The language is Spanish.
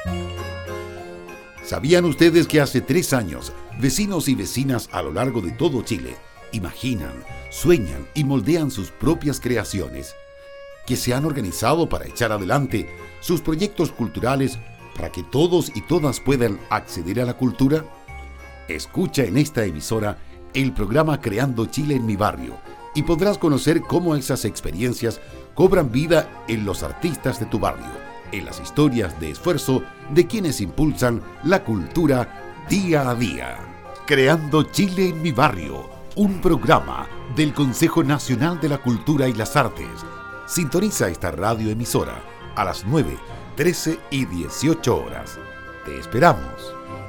¿Sabían ustedes que hace 3 años, vecinos y vecinas a lo largo de todo Chile imaginan, sueñan y moldean sus propias creaciones, que se han organizado para echar adelante sus proyectos culturales para que todos y todas puedan acceder a la cultura? Escucha en esta emisora el programa Creando Chile en mi barrio y podrás conocer cómo esas experiencias cobran vida en los artistas de tu barrio, en las historias de esfuerzo de quienes impulsan la cultura día a día. Creando Chile en mi barrio, un programa del Consejo Nacional de la Cultura y las Artes. Sintoniza esta radioemisora a las 9, 13 y 18 horas. Te esperamos.